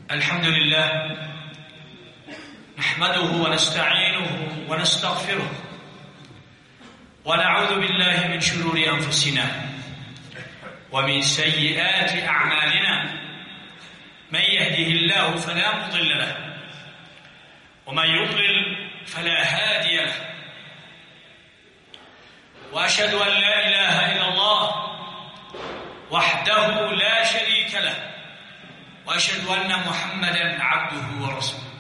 الحمد لله نحمده ونستعينه ونستغفره ونعوذ بالله من شرور أنفسنا ومن سيئات أعمالنا. من يهده الله فلا مضل له ومن يضلل فلا هادي له، وأشهد أن لا إله إلا الله وحده لا شريك له، وأشهد أن محمدًا عبده ورسوله.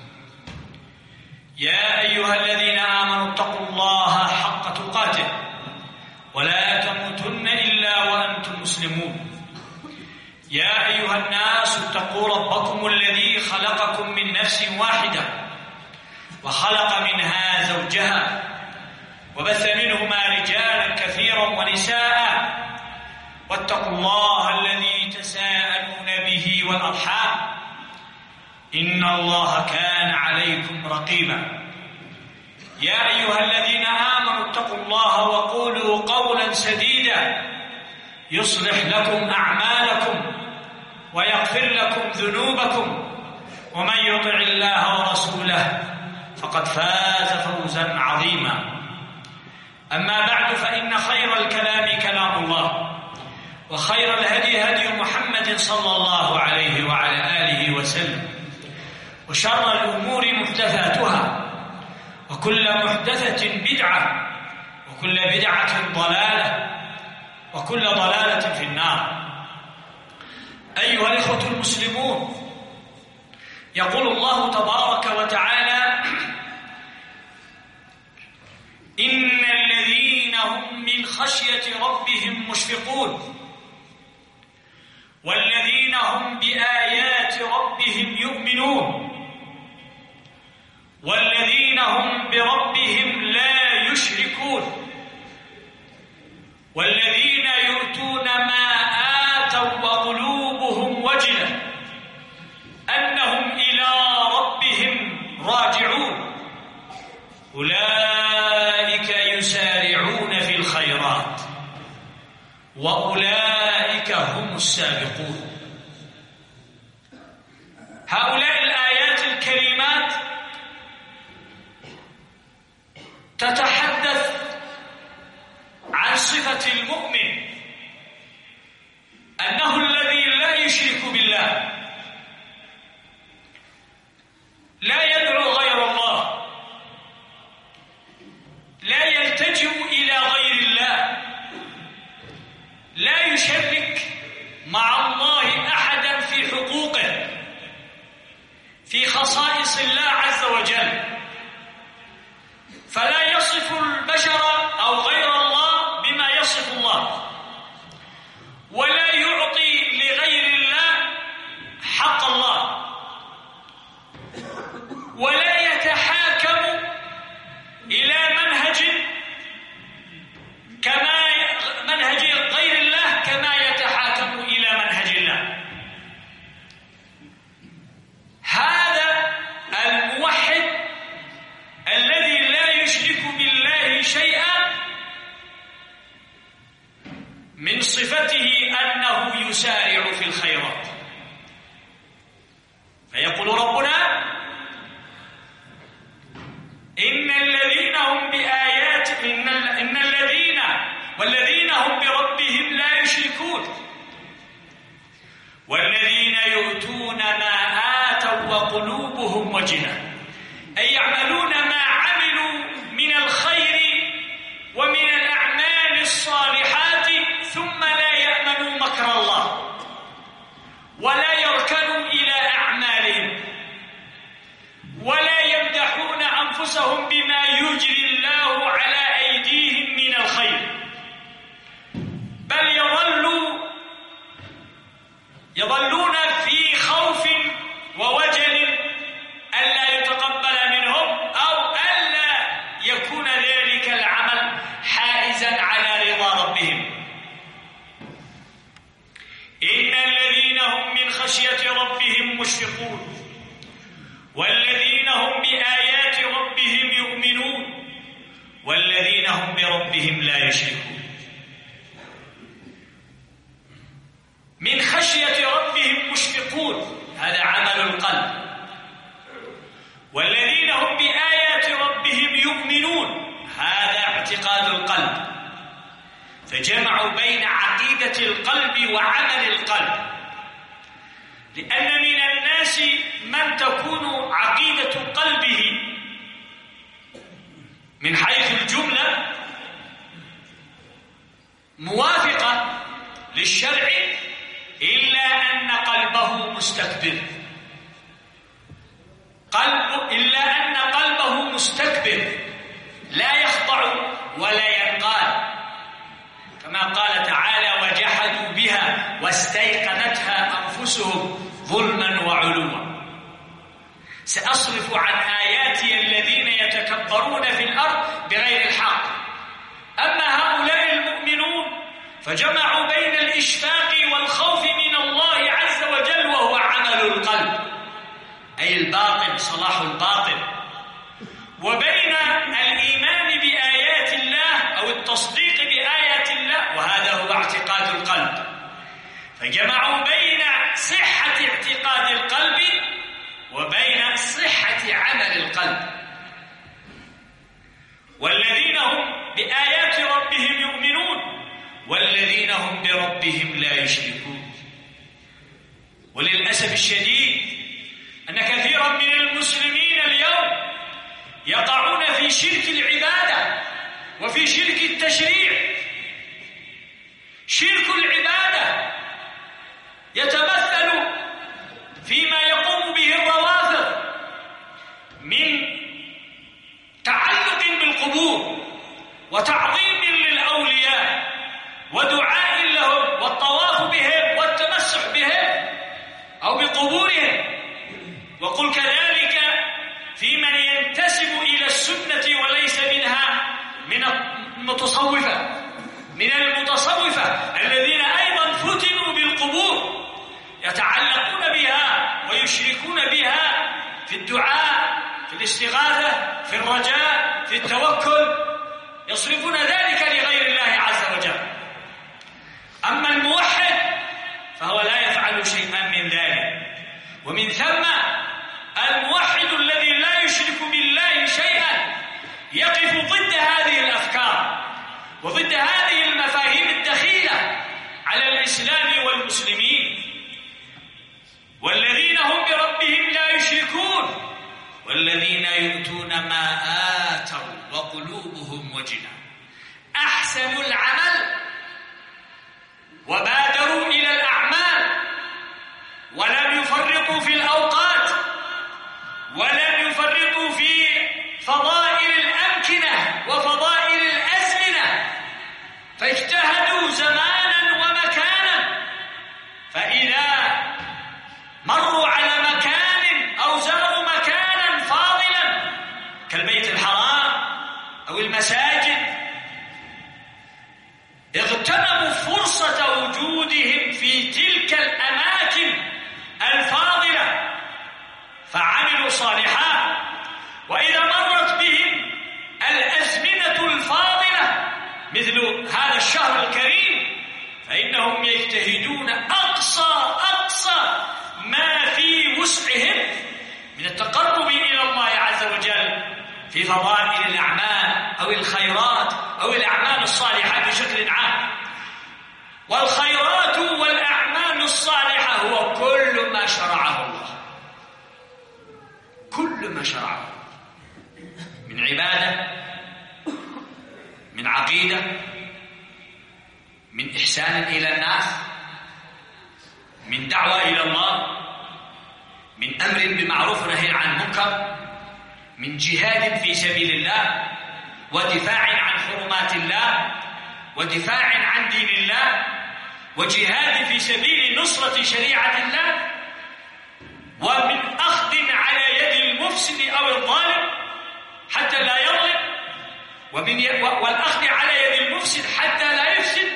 يا أيها الذين آمنوا اتقوا الله حق تقاته ولا تموتن إلا وأنتم مسلمون. يا أيها الناس اتقوا ربكم الذي خلقكم من نفس واحدة وخلق منها زوجها وبث منهما رجالا كثيرا ونساء، واتقوا الله الذي تساءلون به والأرحام إن الله كان عليكم رقيبا. يا أيها الذين آمنوا اتقوا الله وقولوا قولا سديدا يصلح لكم أعمالكم ويغفر لكم ذنوبكم، ومن يطع الله ورسوله فقد فاز فوزا عظيما. أما بعد، فإن خير الكلام كلام الله، وخير الهدي هدي محمد صلى الله عليه وعلى آله وسلم، وشر الأمور محدثاتها، وكل محدثة بدعة، وكل بدعة ضلالة، وكل ضلالة في النار. أيها الإخوة المسلمون، يقول الله تبارك وتعالى: إن الذين هم من خشية ربهم مشفقون والذين هم بآيات ربهم يؤمنون والذين هم بربهم لا يشركون والذين يؤتون ما آتوا وقلوبهم وجلة أنهم إلى ربهم راجعون أولئك يسارعون في الخيرات وأولئك هم السابقون. هؤلاء الآيات الكريمات تتحدث عن صفة المؤمن، أنه الذي لا يشرك بالله، لا يدعو غير الله، لا يلتجئ إلى غير الله، لا يشرك مع الله أحدا في حقوقه، في خصائص الله عز وجل، فلا يصف البشر أو غير الله بما يصف الله، ولا يعطي لغير الله حق الله، ولا يتحاكم إلى منهج غير الله كما يتحاكم إلى منهج الله. هذا الموحد الذي لا يشرك بالله شيئا من صفته أنه يسارع في الخيرات. فيقول ربنا: إن الذين هم بآيات إن الذين والذين هم بربهم لا يشركون والذين يؤتون ما آتوا وقلوبهم وجلة، أي يعملون ما عملوا من الخير ومن الأعمال الصالحات ثم لا يأمنوا مكر الله ولا يركنوا إلى أعمالهم ولا يمدحون أنفسهم بما يجري الله على أيديهم من الخير، بل يظلون في خوف ووجل ألا يتقبل منهم أو ألا يكون ذلك العمل حائزا على رضا ربهم. إن الذين هم من خشية ربهم مشفقون والذين هم بآيات ربهم يؤمنون والذين هم بربهم لا يشركون. من خشية ربهم مشفقون، هذا عمل القلب. والذين هم بآيات ربهم يؤمنون، هذا اعتقاد القلب. فجمعوا بين عقيدة القلب وعمل القلب، لأن من الناس من تكون عقيدة قلبه من حيث الجملة موافقة للشرع، إلا أن قلبه مستكبر، لا يخضع ولا ينقاد، كما قال تعالى: وجحدوا بها واستيقنتها أنفسهم ظلما وعلوا. سأصرف عن آياتي الذين يتكبرون في الأرض بغير الحق. أما هؤلاء المؤمنون فجمعوا بين الإشفاق والخوف من الله عز وجل، وهو عمل القلب أي الباطن، صلاح الباطن، وبين الإيمان بآيات الله أو التصديق بآيات الله، وهذا هو اعتقاد القلب. فجمعوا بين صحة اعتقاد القلب وبين صحة عمل القلب. والذين هم بآيات ربهم يؤمنون والذين هم بربهم لا يشركون. وللأسف الشديد أن كثيرا من المسلمين اليوم يقعون في شرك العبادة وفي شرك التشريع. شرك العبادة يتمثل فيما يقوم به الروافض من تعلق بالقبور وتعظيم للأولياء ودعاء لهم والطواف بهم والتمسح بهم أو بقبورهم. وقل كذلك في من ينتسب إلى السنة وليس منها، من المتصوفة الذين أيضا فتنوا بالقبور، يتعلقون بها ويشركون بها في الدعاء، في الاستغاثة، في الرجاء، في التوكل، يصرفون ذلك لغير الله عز وجل. أما الموحد فهو لا يفعل شيئا من ذلك. ومن ثم الموحد الذي لا يشرك بالله شيئا يقف ضد هذه الأفكار وضد هذه المفاهيم الدخيلة على الإسلام والمسلمين. والذين هم بربهم لا يشركون والذين يؤتون ما آتوا وقلوبهم وجلة. أحسنوا العمل وبادروا إلى الأعمال ولم يفرطوا في الأوقات ولم يفرطوا في فضائل الأمكنة وفضائل الأزمنة، فاجتهدوا زمانا ومكانا. فإذا مروا على مكان أو زاروا مكانا فاضلا كالبيت الحرام أو المساجد، اغتنموا فرصة وجودهم في تلك الأماكن الفاضلة فعملوا صالحات. وإذا مرت بهم الأزمنة الفاضلة مثل هذا الشهر الكريم فإنهم يجتهدون أقصى ما في وسعهم من التقرب إلى الله عز وجل في فضائل الأعمال أو الخيرات أو الأعمال الصالحة بشكل عام. والخيرات والأعمال الصالحة هو كل ما شرعه الله، كل ما شرعه من عبادة، من عقيدة، من إحسان إلى الناس، من دعوة إلى الله، من أمر بمعروف ونهي عن منكر، من جهاد في سبيل الله ودفاع عن حرمات الله ودفاع عن دين الله وجهاد في سبيل نصرة شريعة الله، ومن أخذ على يد المفسد أو الظالم حتى لا يظلم، والأخذ على يد المفسد حتى لا يفسد.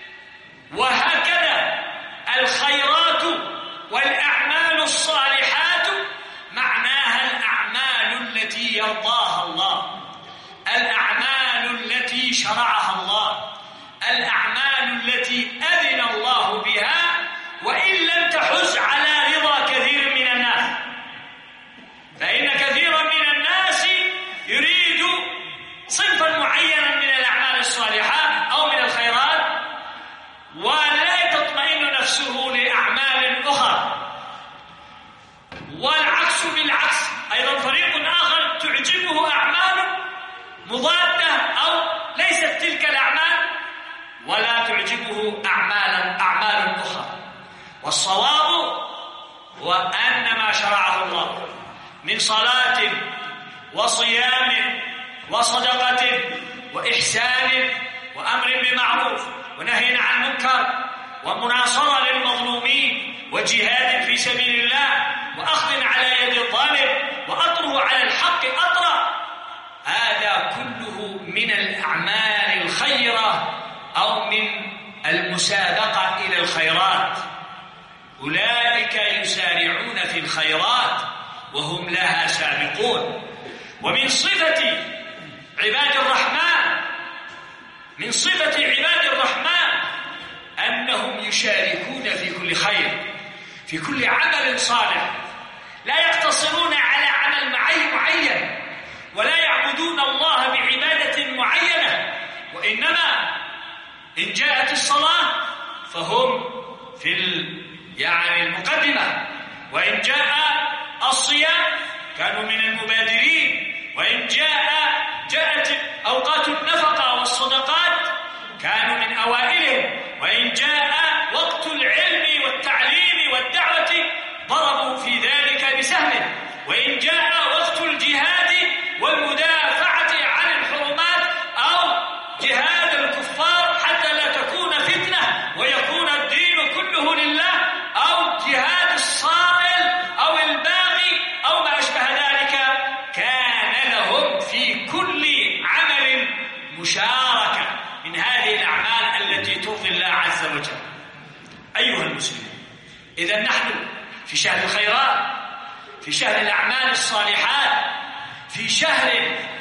وهكذا الخيرات والأعمال الصالحات معناها الأعمال التي يرضاها الله، الأعمال التي شرعها الله، الأعمال التي أذن الله بها، وإن لم تحز على رضا كثير أخر. والعكس بالعكس، أيضا فريق آخر تعجبه أعمال مضادة أو ليست تلك الأعمال ولا تعجبه أعمال أخرى. والصواب هو أن ما شرعه الله من صلاة وصيام وصدقة وإحسان وأمر بمعروف ونهي عن منكر ومناصرة للمظلومين وجهاد في سبيل الله وأخذ على يد الظالم وأطره على الحق أطرا، هذا كله من الأعمال الخيرة أو من المسابقة إلى الخيرات. أولئك يسارعون في الخيرات وهم لها سابقون. ومن صفة عباد الرحمن أنهم يشاركون في كل خير، في كل عمل صالح، لا يقتصرون على عمل معين ولا يعبدون الله بعبادة معينة، وإنما إن جاءت الصلاة فهم في المقدمة، وإن جاء الصيام كانوا من المبادرين، وإن جاءت أوقات النفقة والصدقات كانوا من أوائلهم، وإن جاء وقت العلم والتعليم والدعوة ضربوا في ذلك بسهم، وإن جاء وقت الجهاد والمدافعة عن الحرمات أو جهاد الكفار حتى لا تكون فتنة ويكون الدين كله لله، أو جهاد الصائل أو الباغي أو ما أشبه ذلك، كان لهم في كل عمل مشاركة من هذه الأعمال التي ترضي الله عز وجل. أيها المسلمون، إذا نحن في شهر الخيرات، في شهر الأعمال الصالحات، في شهر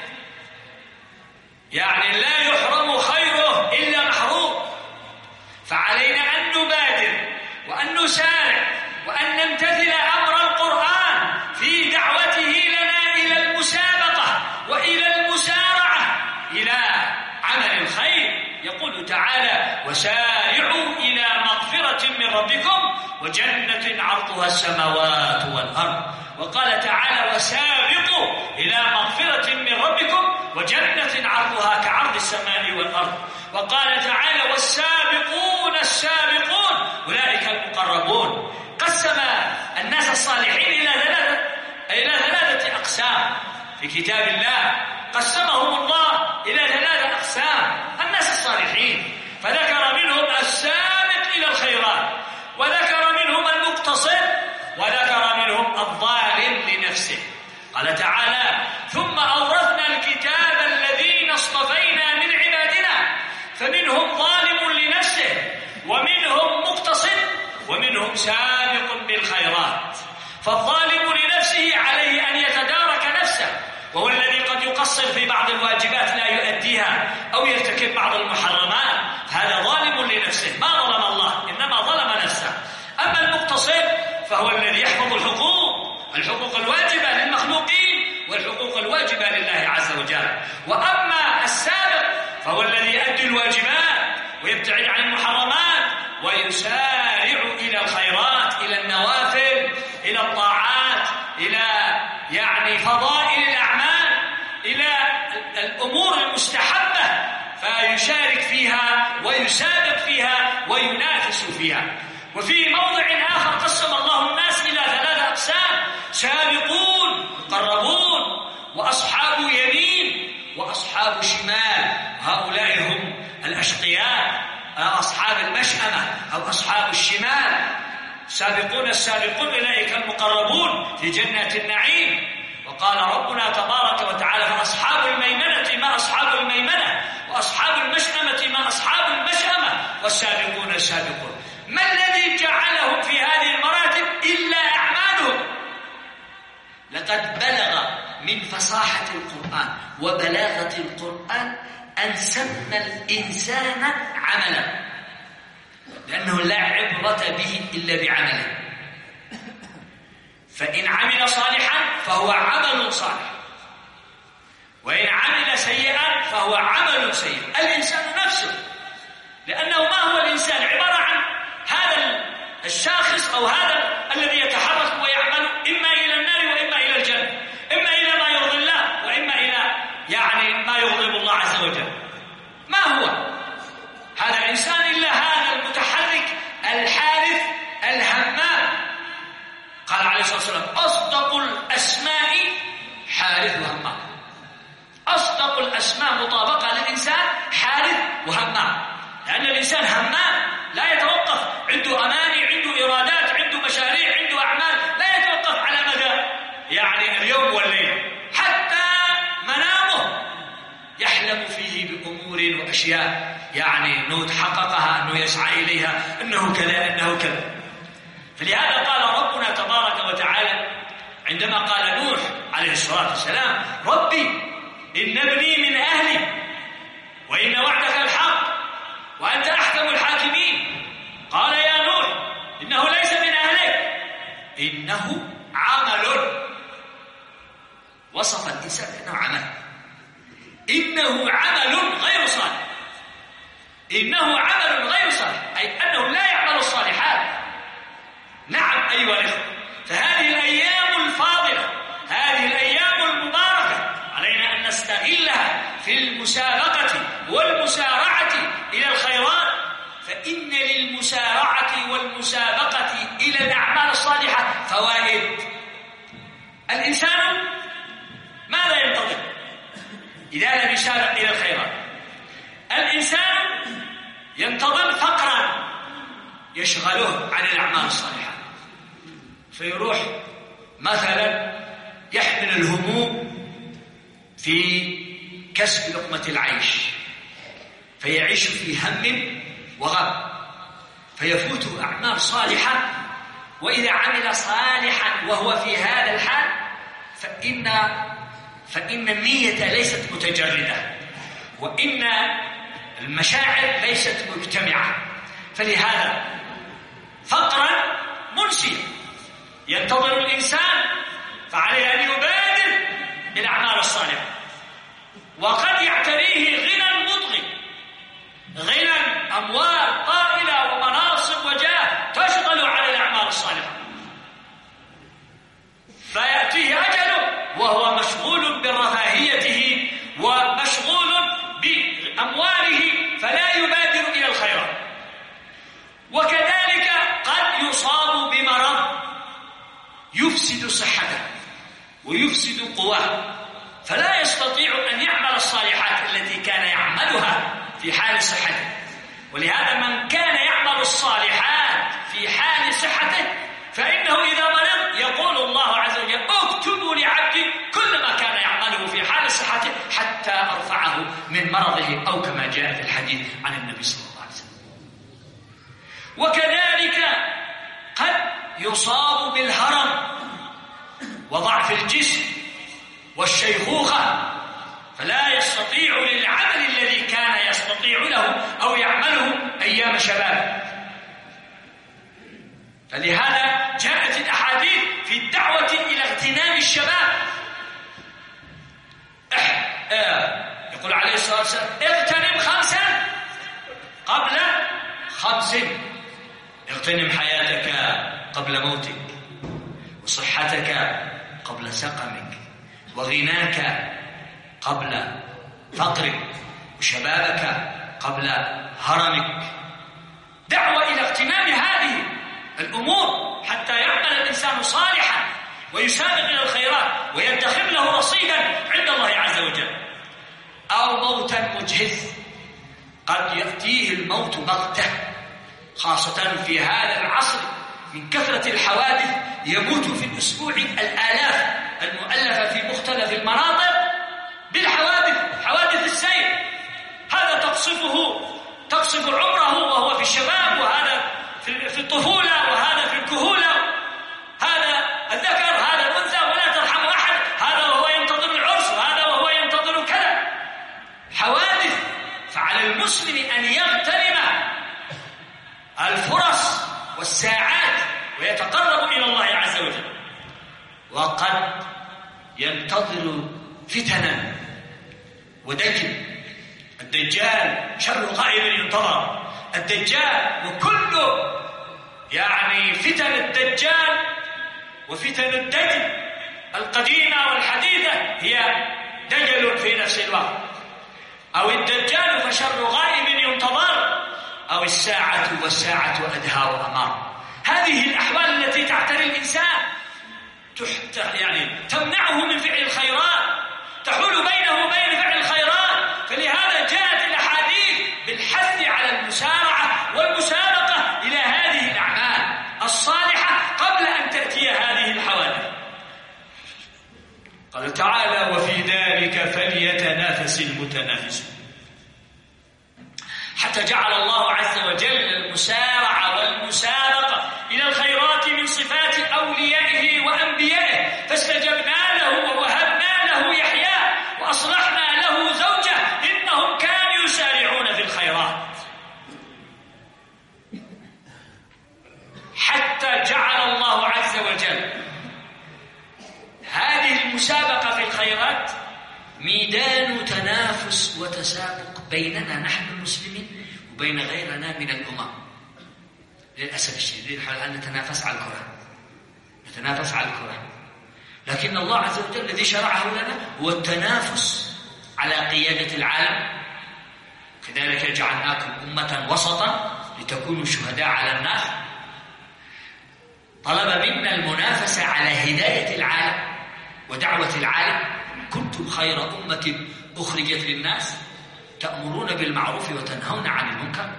لا يحرم خيره إلا محروم، فعلينا أن نبادر وأن نسارع وأن نمتثل أمر القرآن في دعوته لنا إلى المسابقة وإلى المسارعة إلى عمل الخير. يقول تعالى: وسارعوا إلى مغفرة من ربكم وجنة عرضها السماوات والأرض. وقال تعالى: وسابقوا إلى مغفرة من ربكم وجنة عرضها كعرض السماء والأرض. وقال تعالى: والسابقون السابقون أولئك المقربون. قسم الناس الصالحين إلى ثلاثة أقسام في كتاب الله، قسمهم الله إلى ثلاثة أقسام. الناس الصالحين فذكر منهم السابق إلى الخيرات، وذكر منهم المقتصد، وذكر منهم الظالم لنفسه. قال تعالى: ثم أورثنا الكتاب الذين اصطفينا من عبادنا فمنهم ظالم لنفسه ومنهم مقتصد ومنهم سابق بالخيرات. فالظالم لنفسه عليه أن يتدارك نفسه، وهو الذي قد يقصر في بعض الواجبات لا يؤديها أو يرتكب بعض المحرمات، هذا ظالم لنفسه، ما ظلم الله إنما ظلم نفسه. أما المقتصد فهو الذي يحفظ الحقوق الواجبة للمخلوقين والحقوق الواجبة لله عز وجل. وأما السابق فهو الذي يؤدي الواجبات ويبتعد عن المحرمات ويسارع إلى الخيرات، إلى النوافل، إلى الطاعات، إلى فضائل الأعمال، إلى الأمور المستحبة، فيشارك فيها ويسابق فيها وينافس فيها. وفي موضع آخر قسم الله الناس إلى ثلاثة أقسام: سابقون مقربون، وأصحاب يمين، وأصحاب شمال. هؤلاء هم الأشقياء، أصحاب المشأمة أو أصحاب الشمال. سابقون السابقون أولئك المقربون في جنات النعيم. وقال ربنا تبارك وتعالى: فأصحاب الميمنة ما أصحاب الميمنة، وأصحاب المشأمة ما أصحاب المشأمة، والسابقون السابقون. ما الذي جعلهم في هذه المراتب إلا أعمالهم؟ لقد بلغ من فصاحة القرآن وبلاغة القرآن أن سمى الإنسان عملا، لأنه لا عبرة به إلا بعمله. فإن عمل صالحا فهو عمل صالح، وإن عمل سيئا فهو عمل سيء. الإنسان نفسه، لأنه ما هو الإنسان؟ عبارة عن هذا الشاخص أو هذا الذي يتحرك ويعمل إما إلى النار وإما إلى الجنة، إما إلى ما يرضي الله وإما إلى ما يغضب الله عز وجل. ما هو هذا الإنسان إلا هذا المتحرك الحارث الهمام. قال عليه الصلاة والسلام: أصدق الأسماء حارث وهمام. أصدق الأسماء مطابقة للإنسان حارث وهمام، لأن الإنسان همام لا يتوقف، عنده أماني، عنده إرادات، عنده مشاريع، عنده أعمال، لا يتوقف على مدى اليوم والليل، حتى منامه يحلم فيه بأمور وأشياء أنه تحققها، أنه يسعى إليها، أنه كذا أنه كذا. فلهذا قال ربنا تبارك وتعالى عندما قال نوح عليه الصلاة والسلام: ربي إن ابني من أهلي وإن وعدك الحق وأنت أحكم الحاكمين. قال: يا نوح إنه ليس من أهلك، إنه عمل. وصف الإنسان بأنه عمل، إنه عمل غير صالح. إنه عمل غير صالح أي أنه لا يعمل الصالحات. نعم أيها الإخوة، فهذه الأيام الفاضلة، هذه الأيام المباركة علينا أن نستغلها في المسابقة والمسارعة إلى الخيرات، فإن للمسارعة والمسابقة إلى الأعمال الصالحة فوائد. الإنسان ماذا ينتظر إذا لم يسارع إلى الخيرات؟ الإنسان ينتظر فقرا يشغله عن الأعمال الصالحة، فيروح مثلا يحمل الهموم في كسب لقمة العيش، فيعيش في هم وغم، فيفوته أعمال صالحة. وإذا عمل صالحا وهو في هذا الحال فإن النية ليست متجردة، وإن المشاعر ليست مجتمعة، فلهذا فقرا منسيا ينتظر الإنسان، فعليه أن يبادر بالأعمال الصالحة. وقد يعتريه غنى مطغي، غنى أموال طائلة ومناصب وجاه تشغل على الأعمال الصالحة، فيأتيه أجله وهو مشغول برفاهيته ومشغول بأمواله، فلا يبادر إلى الخيرات. وكذلك قد يصاب بمرض يفسد صحته ويفسد قواه، فلا يستطيع أن يعمل الصالحات التي كان يعملها في حال صحته. ولهذا من كان يعمل الصالحات في حال صحته فإنه إذا مرض يقول الله عز وجل: اكتبوا لعبدي كل ما كان يعمله في حال صحته حتى أرفعه من مرضه، أو كما جاء في الحديث عن النبي صلى الله عليه وسلم. وكذلك قد يصاب بالهرم وضعف الجسم والشيخوخة، فلا يستطيع للعمل الذي كان يستطيع له أو يعمله أيام شبابه. فلهذا جاءت الأحاديث في الدعوة إلى اغتنام الشباب. يقول عليه الصلاة والسلام: اغتنم 5 قبل 5. اغتنم حياتك قبل موتك، وصحتك قبل سقمك، وغناك قبل فقرك، وشبابك قبل هرمك. دعوة إلى اغتنام هذه الأمور حتى يعمل الإنسان صالحا ويسابق إلى الخيرات ويدخر له رصيدا عند الله عز وجل. أو موتا مجهز، قد يأتيه الموت بغتة، خاصة في هذا العصر من كثرة الحوادث. يموت في الأسبوع الآلاف المؤلفة في مختلف المناطق بالحوادث، حوادث السير. هذا تقصف عمره وهو في الشباب، وهذا في الطفولة، وهذا في الكهولة، هذا الذكر، هذا الأنثى، ولا ترحم أحد، هذا وهو ينتظر العرس، وهذا وهو ينتظر كذا، حوادث. فعلى المسلم أن يغتنم الفرص والساعات ويتقرب إلى الله عز وجل. وقد ينتظر فتنا ودجل. الدجال شر غائب ينتظر. الدجال وكل يعني فتن الدجال وفتن الدجل القديمة والحديثة هي دجل في نفس الوقت، أو الدجال فشر غائب ينتظر، أو الساعة والساعة أدهى وأمر. هذه الأحوال التي تعتري الإنسان يعني تمنعه من فعل الخيرات، تحول بينه وبين فعل الخيرات. فلهذا جاءت الأحاديث بالحث على المسارعة والمسابقة إلى هذه الأعمال الصالحة قبل أن تأتي هذه الحوادث. قال تعالى: وفي ذلك فليتنافس المتنافسون. حتى جعل الله عز وجل المسارعة والمسابقة إلى الخيرات من صفات أوليائه وأنبيائه، فاستجبنا له ووهبنا له يحيى وأصلحنا له زوجه إنهم كانوا يسارعون في الخيرات. حتى جعل الله عز وجل هذه المسابقة في الخيرات ميدان تنافس وتسابق بيننا نحن المسلمين وبين غيرنا من الأمم. للأسف الشديد الآن نتنافس على الكرة، لكن الله عز وجل الذي شرعه لنا هو التنافس على قيادة العالم. كذلك جعلناكم أمة وسطا لتكونوا شهداء على الناس. طلب منا المنافسة على هداية العالم ودعوة العالم. كنتم خير أمة أخرجت للناس تأمرون بالمعروف وتنهون عن المنكر.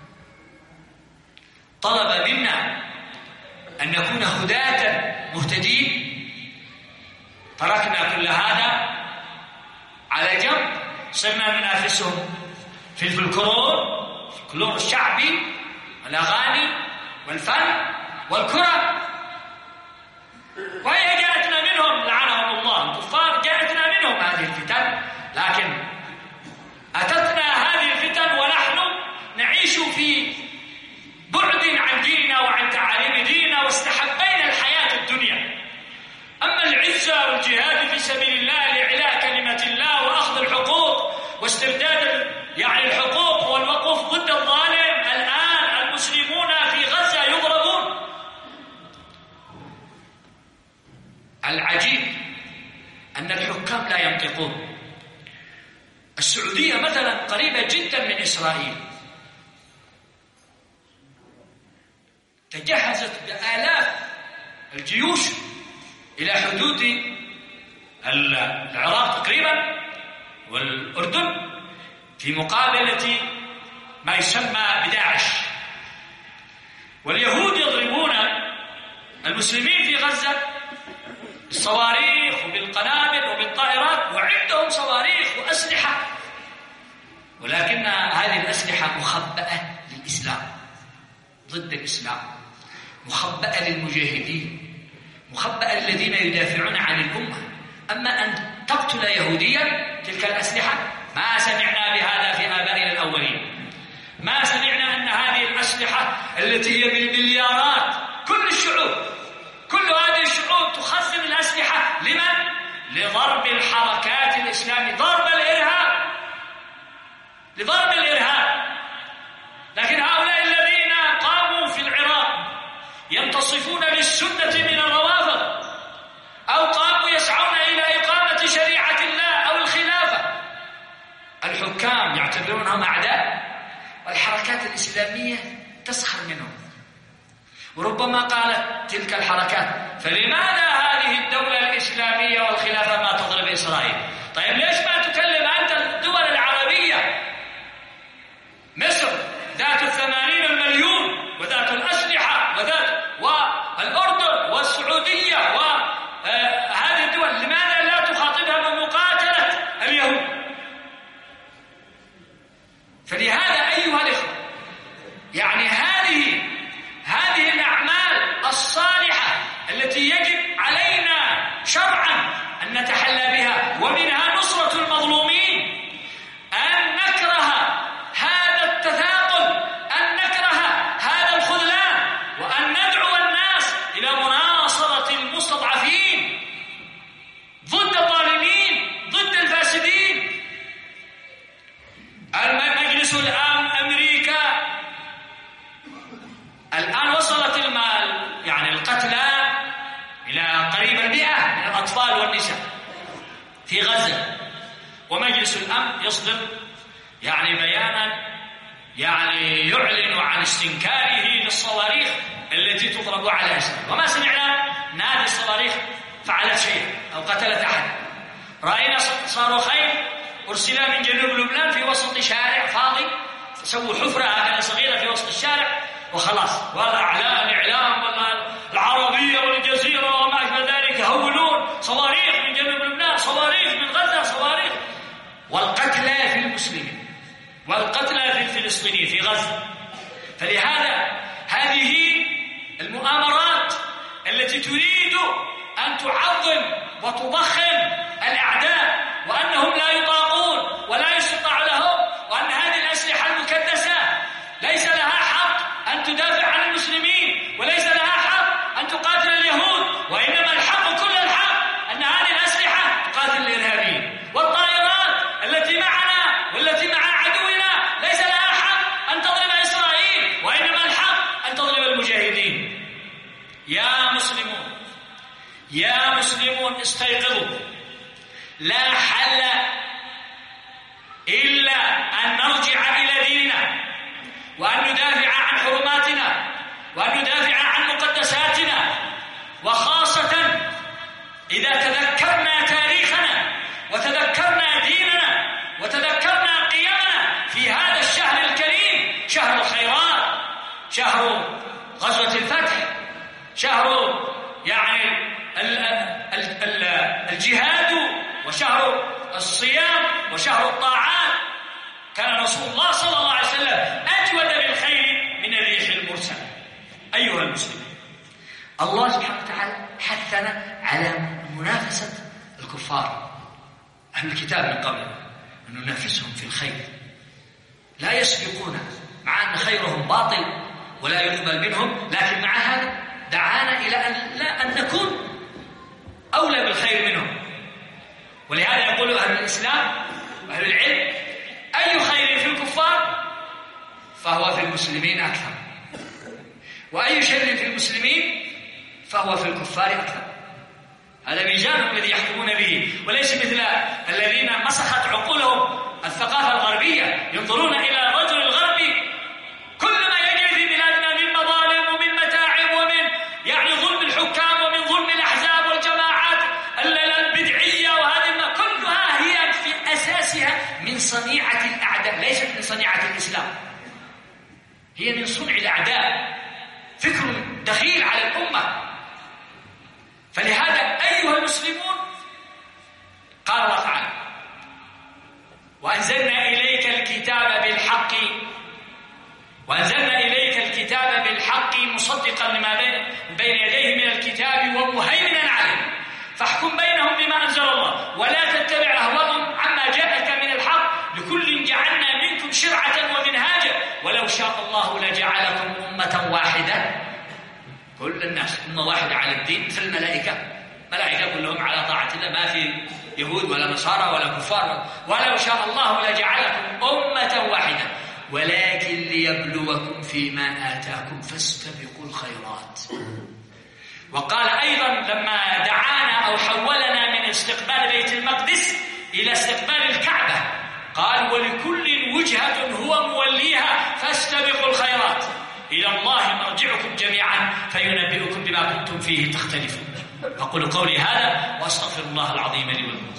طلب منا أن نكون هداة مهتدين. تركنا كل هذا على جنب، صرنا ننافسهم في الفلكلور الشعبي والأغاني والفن والكرة، وهي جاءتنا منهم لعنهم الله، الكفار جاءتنا منهم هذه الفتن. لكن أتتنا هذه الفتن ونحن نعيش في بعد عن ديننا وعن تعاليم ديننا، واستحبينا الحياة الدنيا. أما العزة والجهاد في سبيل الله لإعلاء كلمة الله وأخذ الحقوق واسترداد الحقوق والوقوف ضد الظالم، الآن المسلمون في غزة يضربون. العجيب أن الحكام لا ينطقون. السعودية مثلا قريبة جدا من إسرائيل، تجهزت بآلاف الجيوش إلى حدود العراق تقريبا والأردن في مقابلة ما يسمى بداعش. واليهود يضربون المسلمين في غزة بالصواريخ وبالقنابل وبالطائرات، وعندهم صواريخ وأسلحة، ولكن هذه الأسلحة مخبأة للإسلام، ضد الإسلام، مخبأة للمجاهدين، مخبأة الذين يدافعون عن الأمة. أما أن تقتل يهوديا تلك الأسلحة ما سمعنا بهذا في آبائنا الأولين. ما سمعنا أن هذه الأسلحة التي هي بالمليارات، كل هذه الشعوب تخزن الأسلحة لمن؟ لضرب الحركات الإسلامية، لضرب الإرهاب. لكن هؤلاء الذين قاموا في العراق ينتصفون للسنة من الروافض، أو قاموا يسعون إلى إقامة شريعة الله أو الخلافة، الحكام يعتبرونهم أعداء، والحركات الإسلامية تسخر منهم. وربما قالت تلك الحركات: فلماذا هذه الدولة الإسلامية والخلافة ما تضرب إسرائيل؟ طيب ليش ما تكلم أنت الدول العربية؟ مصر ذات 80 مليون وذات الأسلحة والأردن والسعودية وهذه الدول، لماذا لا تخاطبها بمقاتلة اليهود؟ فلهذا أيها الإخوة، هذه الأعمال الصالحة التي يجب علينا شرعا أن نتحلى بها، ومنها نصرة المظلومين، أن نكره هذا التثاقل، أن نكره هذا الخذلان، وأن ندعو الناس إلى مناصرة المستضعفين ضد الظالمين، ضد الفاسدين. المجلس الآن أمريكا الآن وصلت الأطفال والنساء في غزة، ومجلس الأمن يصدر بيانا يعلن عن استنكاره للصواريخ التي تضرب على إسرائيل. وما سمعنا أن هذه الصواريخ فعلت شيء أو قتلت أحد. رأينا صاروخين أرسلا من جنوب لبنان في وسط شارع فاضي، سووا حفرة هكذا صغيرة في وسط الشارع وخلاص، والإعلام والعربية والجزيرة وما أشبه ذلك هولون صواريخ من جنوب لبنان، صواريخ من غزة، صواريخ. والقتلى في المسلمين والقتلى في الفلسطينيين في غزة. فلهذا هذه المؤامرات التي تريد أن تعظم وتضخم الأعداء وأنهم لا يطاقون ولا يستطاع لهم، وأن هذه الأسلحة المكدسة ليس لها حق أن تدافع عن المسلمين، وليس لها حق أن تقاتل اليهود، وإنما الحق كل الحق أن هذه الأسلحة تقاتل الإرهابيين. والطائرات التي معنا والتي مع عدونا ليس لها حق أن تضرب إسرائيل، وإنما الحق أن تضرب المجاهدين. يا مسلمون استيقظوا، لا حل إلا أن نرجع إلى ديننا، وأن ندافع عن حرماتنا، وأن ندافع عن مقدساتنا، وخاصة إذا تذكرنا تاريخنا وتذكرنا ديننا وتذكرنا قيمنا في هذا الشهر الكريم، شهر الخيرات، شهر غزوة الفتح، شهر الجهاد، وشهر الصيام، وشهر الطاعات. كان رسول الله صلى الله عليه وسلم أجود بالخير من الريح المرسلة. أيها المسلمين، الله سبحانه وتعالى حثنا على منافسة الكفار أهل الكتاب من قبلنا، أن ننافسهم في الخير، لا يسبقون، مع أن خيرهم باطل ولا يقبل منهم، لكن مع هذا دعانا إلى أن نكون أولى بالخير منهم. ولهذا يقول أهل الإسلام وأهل العلم: أي خير في الكفار فهو في المسلمين أكثر، وأي شر في المسلمين فهو في الكفار أكثر. هذا ميزانهم الذي يحكمون به، وليس مثل الذين مسخت عقولهم الثقافة الغربية، ينظرون إلى الرجل الغربي كل ما يجري في بلادنا من مظالم ومن متاعب ومن ظلم الحكام ومن ظلم الأحزاب والجماعات البدعية، وهذه كلها هي في أساسها من صنيعة الأعداء، ليست من صنيعة الإسلام، هي من صنع الأعداء، فكر دخيل على الأمة. فلهذا أيها المسلمون، قال الله تعالى: وأنزلنا إليك الكتاب بالحق، وأنزلنا إليك الكتاب بالحق مصدقا لما بين يديه من الكتاب ومهيمنا عليه، فاحكم بينهم بما أنزل الله، ولا تتبع أهواءهم عما جاءك من الحق، لكل جعلنا منكم شرعة ومنهاجا، ولو شاء الله لجعلكم أمة واحدة، كل الناس أمة واحدة على الدين، مثل الملائكة كلهم على طاعة الله، ما في يهود ولا نصارى ولا كفار، ولو شاء الله لجعلكم أمة واحدة ولكن ليبلوكم فيما آتاكم فاستبقوا الخيرات. وقال أيضا لما دعانا أو حولنا من استقبال بيت المقدس إلى استقبال الكعبة، قال: ولكل وجهة هو موليها فاستبقوا الخيرات، إلى الله مرجعكم جميعا فينبئكم بما كنتم فيه تختلفون. أقول قولي هذا وأستغفر الله العظيم لي ولكم.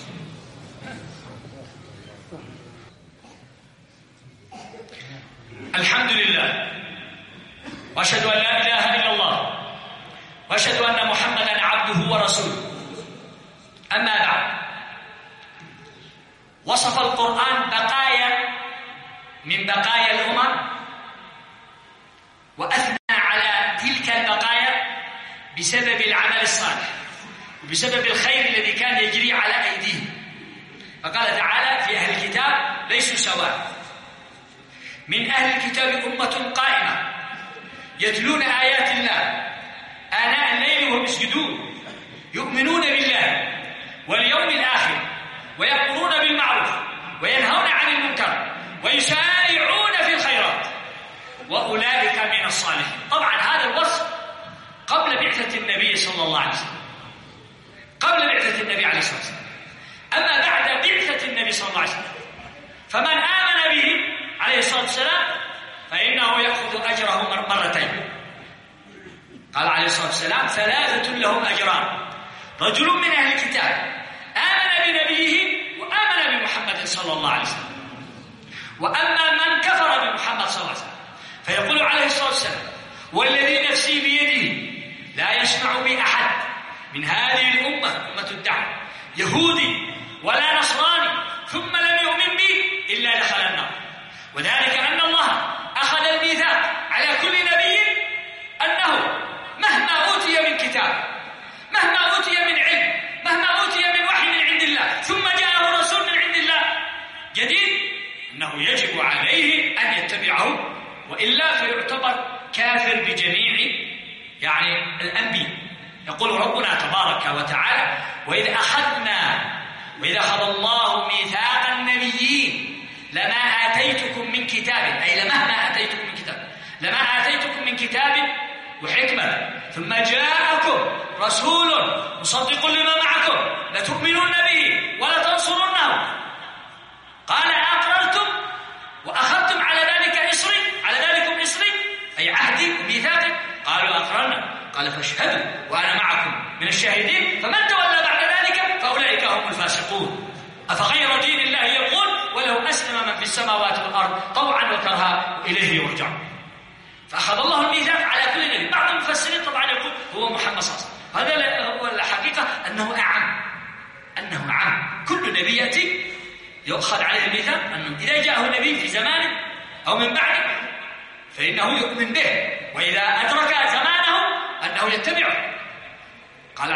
الحمد لله، وأشهد أن لا إله إلا الله، وأشهد أن محمدا عبده ورسوله. أما بعد، وصف القرآن بقايا من بقايا الأمم، وأثنى على تلك البقايا بسبب العمل الصالح وبسبب الخير الذي كان يجري على أيديهم. فقال تعالى في أهل الكتاب: ليسوا سواء، من أهل الكتاب أمة قائمة يتلون آيات الله آناء الليل وهم يسجدون، يؤمنون بالله واليوم الآخر، ويأمرون بالمعروف وينهون عن المنكر ويسارعون في الخيرات، وأولئك من الصالحين. طبعا هذا الوصف قبل بعثة النبي صلى الله عليه وسلم، قبل بعثة النبي عليه الصلاة والسلام. أما بعد بعثة النبي صلى الله عليه وسلم فمن آمن به عليه الصلاة والسلام فإنه يأخذ أجره مرتين. قال عليه الصلاة والسلام: 3 لهم أجران: رجل من أهل الكتاب آمن بنبيه وآمن بمحمد صلى الله عليه وسلم. وأما من كفر بمحمد صلى الله عليه وسلم فيقول عليه الصلاة والسلام: والذي نفسي بيده لا يسمع بي أحد من هذه الأمة، أمة الدعوة، يهودي ولا نصراني ثم لم يؤمن بي إلا دخل النار. وذلك أن الله أخذ الميثاق على كل نبي أنه مهما أوتي من كتاب، مهما أوتي من علم، مهما أوتي من وحي من عند الله، ثم جاءه رسول من عند الله جديد، أنه يجب عليه أن يتبعه، وإلا فيعتبر كافر بجميع الأنبياء. يقول ربنا تبارك وتعالى: وإذا أخذ الله ميثاق النبيين لما آتيتكم من كتاب، أي لمهما آتيتكم من كتاب، لما آتيتكم من كتاب وحكمة ثم جاءكم رسول مصدق لما معكم لتؤمنون به ولتنصرونه، قال: أقررتم وأخذتم على ذلك إصري أي عهدي وميثاقي؟ قالوا: أقررنا. قال: فاشهدوا وأنا معكم من الشاهدين. فمن تولى بعد ذلك فأولئك هم الفاسقون. أفغير دين الله يبغون وله أسلم من في السماوات والأرض طوعا وكرها وإليه يرجعون. فأخذ الله الميثاق على كل نبي. بعض المفسرين طبعا يقول هو محمد صلى الله عليه وسلم. هذا هو الحقيقة أنه أعم. كل نبي يأتي يؤخذ عليه الميثاق أنه إذا جاءه نبي في زمانه أو من بعده فإنه يؤمن به، وإذا أدرك زمانه أنه يتبعه. قال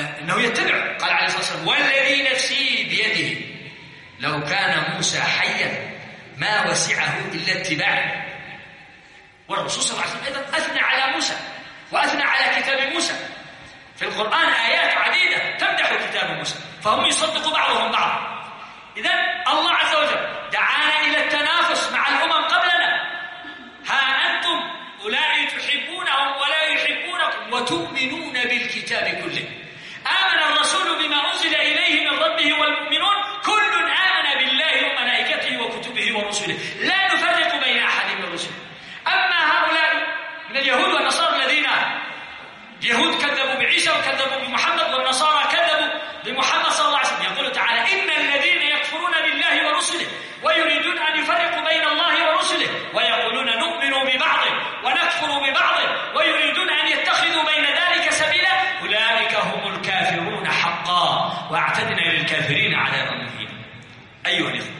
عليه الصلاة والسلام: والذي نفسي بيده لو كان موسى حيا ما وسعه إلا اتباعه. والرسول صلى الله عليه وسلم أيضا أثنى على موسى وأثنى على كتاب موسى في القرآن آيات عديدة تمدح كتاب موسى، فهم يصدق بعضهم بعض. إذن الله عز وجل دعانا إلى التنافس مع الأمم قبلنا. ها أنتم أولئك تحبونهم ولا يحبونكم وتؤمنون بالكتاب كله. آمن الرسول بما أنزل إليه من ربه والمؤمنون كل آمن بالله وملائكته وكتبه ورسله لا نفرق بين أحد من رسله. أما هؤلاء من اليهود والنصارى الذين اليهود كذبوا بعيسى وكذبوا بمحمد، والنصارى كذبوا بمحمد صلى الله عليه وسلم، يقول تعالى: إن الذين يكفرون بالله ورسله ويريدون أن يفرقوا بين الله ورسله ويقولون نؤمن ببعض ونكفر ببعض ويريدون أن يتخذوا بين ذلك سبيلا أولئك هم الكافرون حقا وأعتدنا للكافرين عذابا مهينا. أيها الإخوة،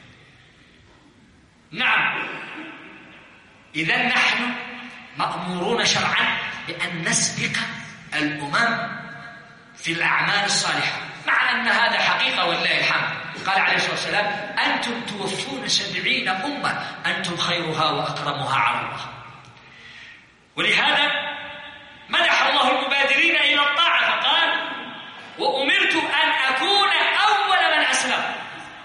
نعم، إذا نحن مأمورون شرعا بأن نسبق الأمم في الأعمال الصالحة، مع أن هذا حقيقة ولله الحمد. قال عليه الصلاة والسلام: أنتم توفون 70 أمة أنتم خيرها وأكرمها على الله. ولهذا مدح الله المبادرين إلى الطاعة فقال: وأمرت أن أكون أول من أسلم.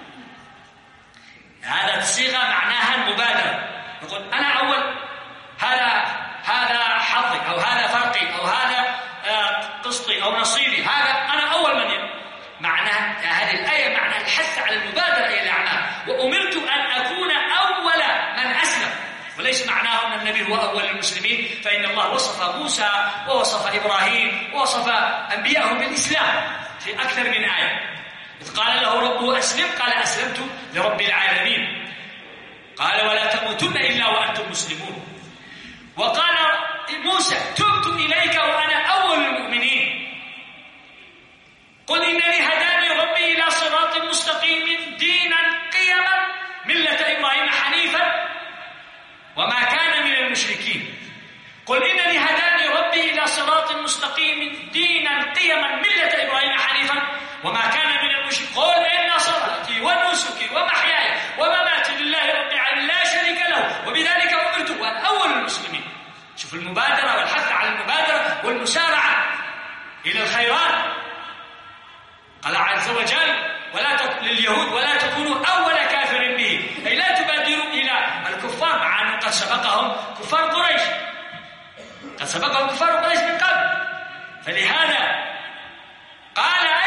هذا الصيغة معناها المبادرة، يقول أنا أول، هذا حظي أو هذا فرقي أو هذا قسطي أو نصيبي، هذا أنا أول من معناها هذه الآية معنى الحث على المبادرة إلى الأعمال. وأمرت أن أكون أول من أسلم، وليس معناه أن النبي هو أول المسلمين، فإن الله وصف موسى ووصف إبراهيم ووصف أنبياءهم بالإسلام في أكثر من آية. إذ قال له ربه أسلم قال أسلمت لرب العالمين. قال: ولا تموتن إلا وأنتم مسلمون. وقال موسى: تبت إليك وأنا أول المؤمنين. قل إنني هداني ربي إلى صراط مستقيم دينا قيما ملة إبراهيم حنيفا وما كان من المشركين. قل إنني هداني ربي إلى صراط مستقيم دينا قيما ملة إبراهيم حنيفا وما كان من المشركين. قل إن صلاتي ونسكي ومحياي ومماتي لله رب العالمين لا شريك له وبذلك أمرت وأنا أول المسلمين. شوف المبادرة والحث على المبادرة والمسارعة إلى الخيرات. قال عز وجل: لليهود: ولا تكونوا أول كافر به، أي لا تبادروا إلى الكفار، مع أنه قد سبقهم كفار قريش، من قبل. فلهذا قال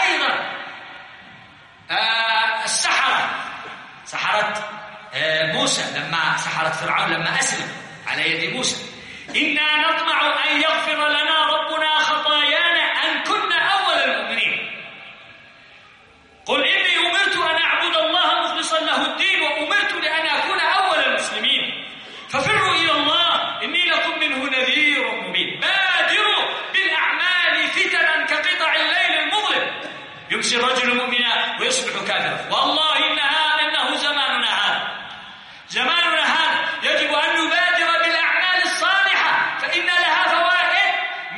يمسي الرجل مؤمنا ويصبح كافرا. والله إنه زماننا هذا يجب أن نبادر بالأعمال الصالحة، فإن لها فوائد.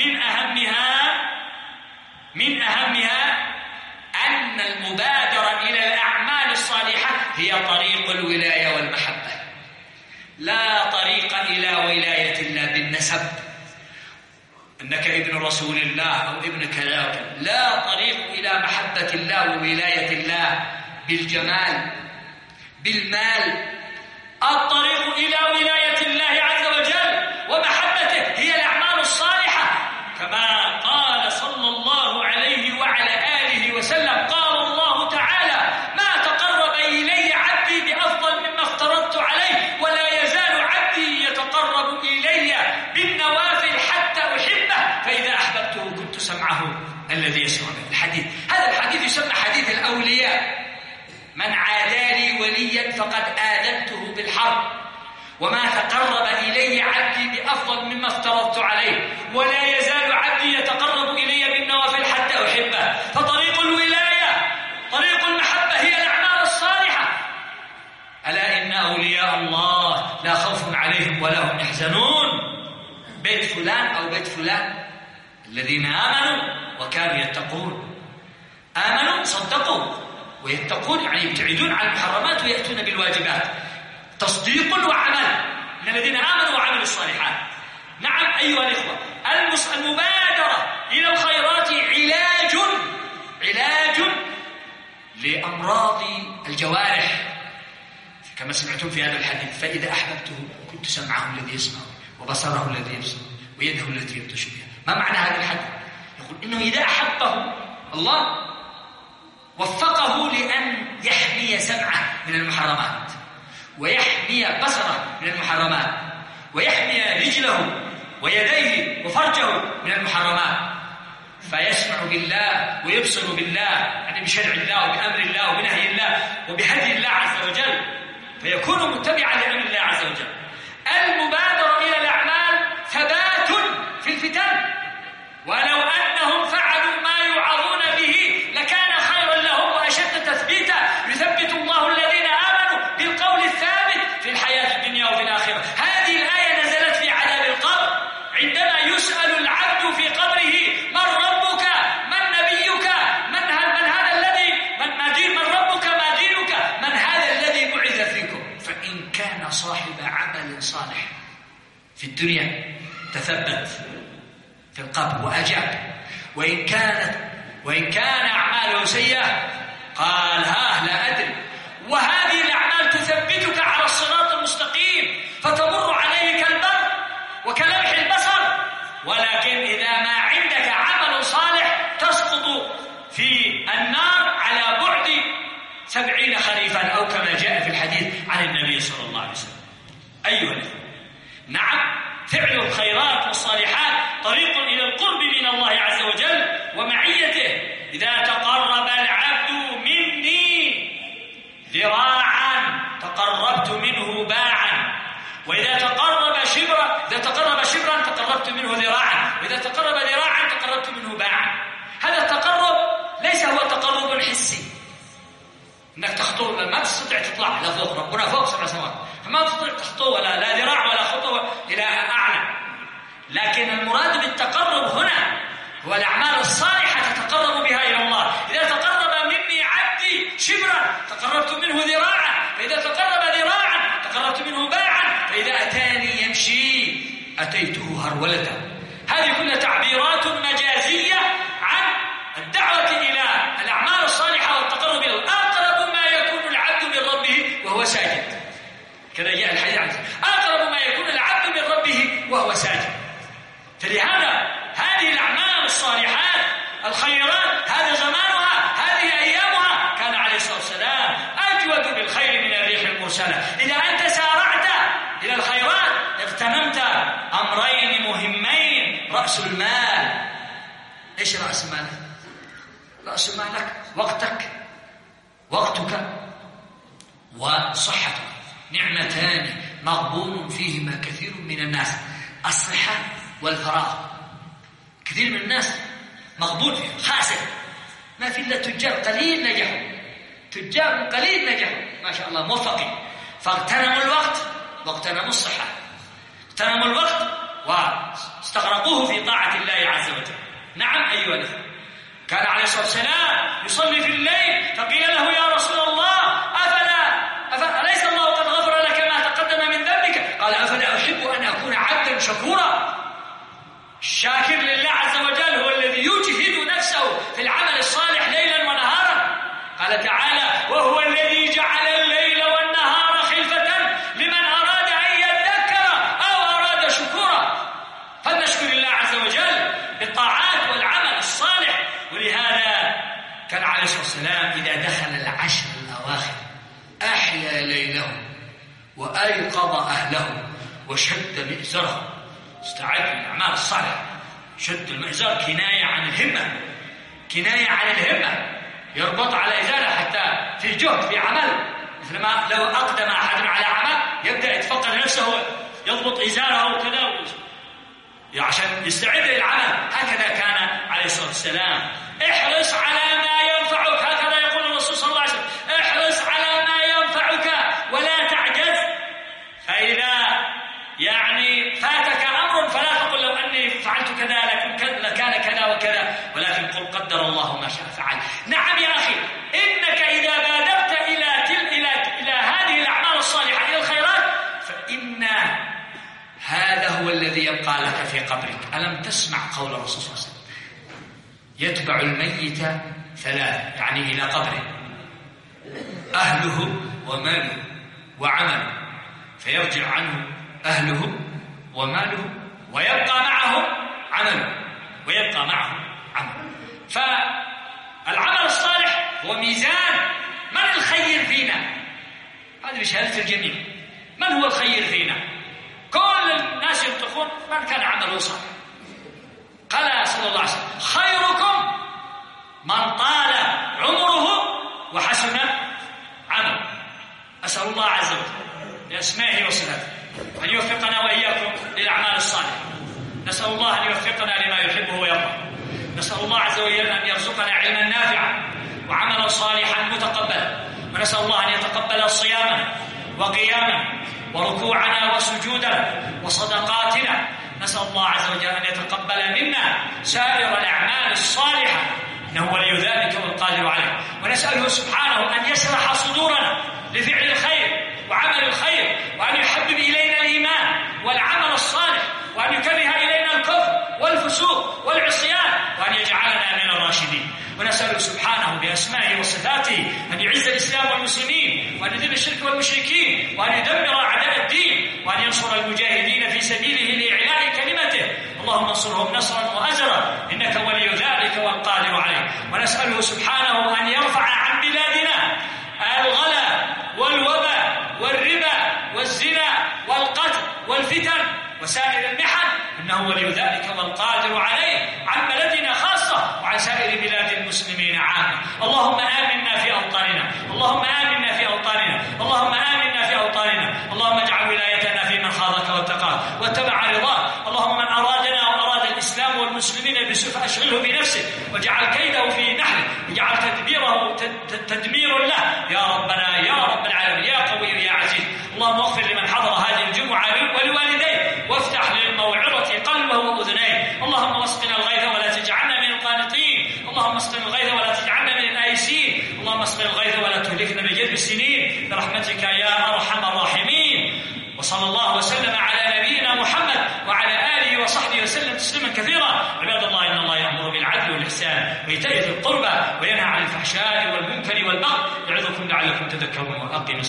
من أهمها أن المبادرة إلى الأعمال الصالحة هي طريق الولاية والمحبة. لا طريق إلى ولاية الله بالنسب، أنك ابن رسول الله أو ابن كذا. لا طريق إلى محبة الله وولاية الله بالجمال بالمال. الطريق إلى ولاية الله عز وجل ومحبته هي الأعمال الصالحة، كما قال صلى الله عليه وعلى آله وسلم. قال الله تعالى: ما تقرب إلي عبدي بأفضل مما افترضت عليه، ولا يزال عبدي يتقرب إلي بالنوافل حتى أحبه، فإذا أحببته كنت سمعه الذي يسمع به. الحديث هذا الحديث يسمى حديث الأولياء: من عادى لي وليا فقد آذنته بالحرب، وما تقرب إلي عبدي بأفضل مما افترضت عليه، ولا يزال عبدي يتقرب إلي بالنوافل حتى أحبه. فطريق الولاية طريق المحبة هي الأعمال الصالحة. ألا إن أولياء الله لا خوف عليهم ولا هم يحزنون. بيت فلان أو بيت فلان الذين آمنوا وكانوا يتقون. آمنوا صدقوا ويتقون، يعني يبتعدون عن المحرمات ويأتون بالواجبات. تصديق وعمل من الذين آمنوا وعملوا الصالحات. نعم أيها الإخوة، المبادرة إلى الخيرات علاج لأمراض الجوارح، كما سمعتم في هذا الحديث: فإذا أحببته كنت سمعه الذي يسمع، وبصره الذي يبصر، ويده التي يبطش بها. ما معنى هذا الحديث؟ يقول إنه إذا أحبه الله وفقه لأن يحمي سمعه من المحرمات، ويحمي بصره من المحرمات، ويحمي رجله ويديه وفرجه من المحرمات، فيسمع بالله ويبصر بالله، يعني بشرع الله وبأمر الله وبنهي الله وبهدي الله عز وجل، فيكون متبعا لأمر الله عز وجل. المبادرة إلى الأعمال ثبات في الفتن، ولو أنهم فعلوا ما يوعظون به لكان خيرا لهم وأشد تثبيتا. يثبت الله الذين آمنوا بالقول الثابت في الحياة الدنيا وفي الآخرة. هذه الآية نزلت في عذاب القبر، عندما يسأل العبد في قبره: من ربك؟ من نبيك؟ من هذا الذي من ربك؟ ما دينك؟ من هذا الذي بعث فيكم؟ فإن كان صاحب عمل صالح في الدنيا تثبت في القبر وأجاب، وإن كان أعماله سيئة قال: لا أدري. وهذه الأعمال تثبتك على الصراط المستقيم، فتمر عليه كالبر وكلمح البصر. ولكن إذا ما عندك عمل صالح تسقط في النار على بعد 70 خريفا، أو كما جاء في الحديث عن النبي صلى الله عليه وسلم. أيها الأخوة، نعم، فعل الخيرات والصالحات طريق إلى القرب من الله عز وجل ومعيته. إذا تقرب العبد مني ذراعا تقربت منه باعا، وإذا تقرب شبرا تقربت منه ذراعا، وإذا تقرب ذراعا تقربت منه باعا. هذا التقرب ليس هو تقرب حسي، انك تخطو ما تستطيع تطلع الى فوق، ربنا فوق 7 سماوات، فما تستطيع تخطو لا ذراع ولا خطوه الى اعلى. لكن المراد بالتقرب هنا هو الاعمال الصالحه تتقرب بها الى الله. اذا تقرب مني عبدي شبرا تقربت منه ذراعا، فاذا تقرب ذراعا تقربت منه باعا، فاذا اتاني يمشي اتيته هرولة. هذه كلها تعبيرات مجازيه عن الدعوه الى الاعمال الصالحه والتقرب الى الله. اقرب ما يكون العبد من ربه وهو ساجد، كذا جاء الحديث عنه: اقرب ما يكون العبد من ربه وهو ساجد. فلهذا هذه الاعمال الصالحات الخيرات هذا زمانها، هذه ايامها. كان عليه الصلاه والسلام اجود بالخير من الريح المرسله. اذا انت سارعت الى الخيرات اغتنمت امرين مهمين: راس المال. ايش راس مالك؟ راس مالك وقتك وصحتك، نعمتان مغبون فيهما كثير من الناس: الصحة والفراغ. كثير من الناس مغبون فيها، خاسر، ما في إلا تجار قليل نجحوا، تجار قليل نجحوا ما شاء الله موفقين، فاغتنموا الوقت واغتنموا الصحة، اغتنموا الوقت واستغرقوه في طاعة الله عز وجل. نعم أيها الأخوة، كان عليه الصلاة والسلام يصلي في الليل فقيل له يا رسول الله أليس الله قد غفر لك ما تقدم من ذنبك؟ قال أفلا أحب أن أكون عبدا شكورا. الشاكر لله عز وجل هو الذي يجهد نفسه في العمل الصالح ليلا ونهارا. قال تعالى وهو الذي جعل الليل والنهار خلفة لمن أراد أن يذكر أو أراد شكورا. فلنشكر الله عز وجل بالطاعات والعمل الصالح. ولهذا كان عليه الصلاة والسلام إذا دخل العشر الأواخر أحيا ليله وأيقظ أهله وشد مئزره، استعد للأعمال الصالحة. شد المئزر كناية عن الهمة، كناية عن الهمة، يربط على إزاله حتى في جهد في عمل، مثل ما لو أقدم أحد على عمل يبدأ يتفقد نفسه يضبط إزاره وكذا عشان يستعد للعمل. هكذا كان عليه الصلاة والسلام. احرص على ما ينفعك، هكذا يقول الرسول صلى الله عليه وسلم، احرص على ما ينفعك ولا تعجز. فإذا فاتك أمر فلا تقل لو أني فعلت كذا لكان كذا وكذا، ولكن قل قدر الله ما شاء فعل. نعم يا أخي، إنك إذا بادرت إلى هذه الأعمال الصالحة، إلى الخيرات، فإن هذا هو الذي يبقى لك في قبرك. ألم تسمع قول الرسول صلى الله عليه وسلم يتبع الميت ثلاث، يعني إلى قبره، أهله وماله وعمله، فيرجع عنه أهله وماله ويبقى معه عمله، ويبقى معه عمله. فالعمل الصالح هو ميزان من الخير فينا. هذه بشهادة الجميع، من هو الخير فينا؟ كل الناس ينطقون من كان عمله صالح. قال صلى الله عليه وسلم خيركم من طال عمره وحسن عمله. أسأل الله عز وجل بأسمائه وصفاته أن يوفقنا وإياكم للأعمال الصالحة. نسأل الله أن يوفقنا لما يحبه ويرضى. نسأل الله عز وجل أن يرزقنا علما نافعا وعملا صالحا متقبلا. ونسأل الله أن يتقبل صيامنا وقيامنا وركوعنا وسجودنا وصدقاتنا. نسأل الله عز وجل أن يتقبل منا سائر الأعمال الصالحة، إنه ولي ذلك والقادر عليه. ونسأله سبحانه أن يشرح صدورنا لفعل الخير وعمل الخير، وأن يحبب إلينا الإيمان والعمل الصالح، وأن يكره إلينا الكفر والفسوق والعصيان، وأن يجعلنا من الراشدين. ونسأله سبحانه بأسمائه وصفاته أن يعز الإسلام والمسلمين، وأن يذل الشرك والمشركين، وأن يدمر أعداء الدين، وأن ينصر المجاهدين في سبيله لإعلاء كلمته. اللهم انصرهم نصرا مؤزرا إنك ولي ذلك والقادر عليه. ونسأله سبحانه أن يرفع عن بلادنا الغلا والوباء والربا والزنا والقتل والفتن وسائر المحن، إنه ولي ذلك والقادر عليه، عن بلدنا خاصة وعن سائر بلاد المسلمين عامة. اللهم آمنا في أوطاننا، اللهم آمنا في أوطاننا، اللهم آمنا في أوطاننا. اللهم اجعل ولايتنا في من خاضك واتقاك واتبع رضاك. اللهم من أرادنا وأراد الإسلام والمسلمين بسوء فأشغله بنفسه واجعل كيده في نحره، واجعل تدبيره تدمير له يا ربنا يا رب العالمين يا قوي يا عزيز. اللهم اغفر لمن حضر هذه الجمعة ولوالديه، وافتح للموعظة قلبه وأذنيه. اللهم اسقنا الغيث ولا تجعلنا من القانطين، اللهم اسقنا الغيث ولا تجعلنا من الآيسين، اللهم اسقنا الغيث ولا تهلكنا بجذب السنين برحمتك يا أرحم الراحمين. وصلى الله وسلم على نبينا محمد وعلى آله وصحبه وسلم تسليما كثيرا. عباد الله، إن الله يأمر بالعدل والإحسان وإيتاء ذي القربى وينهى عن الفحشاء والمنكر والبغي، يعظكم لعلكم تذكرون. وأقيموا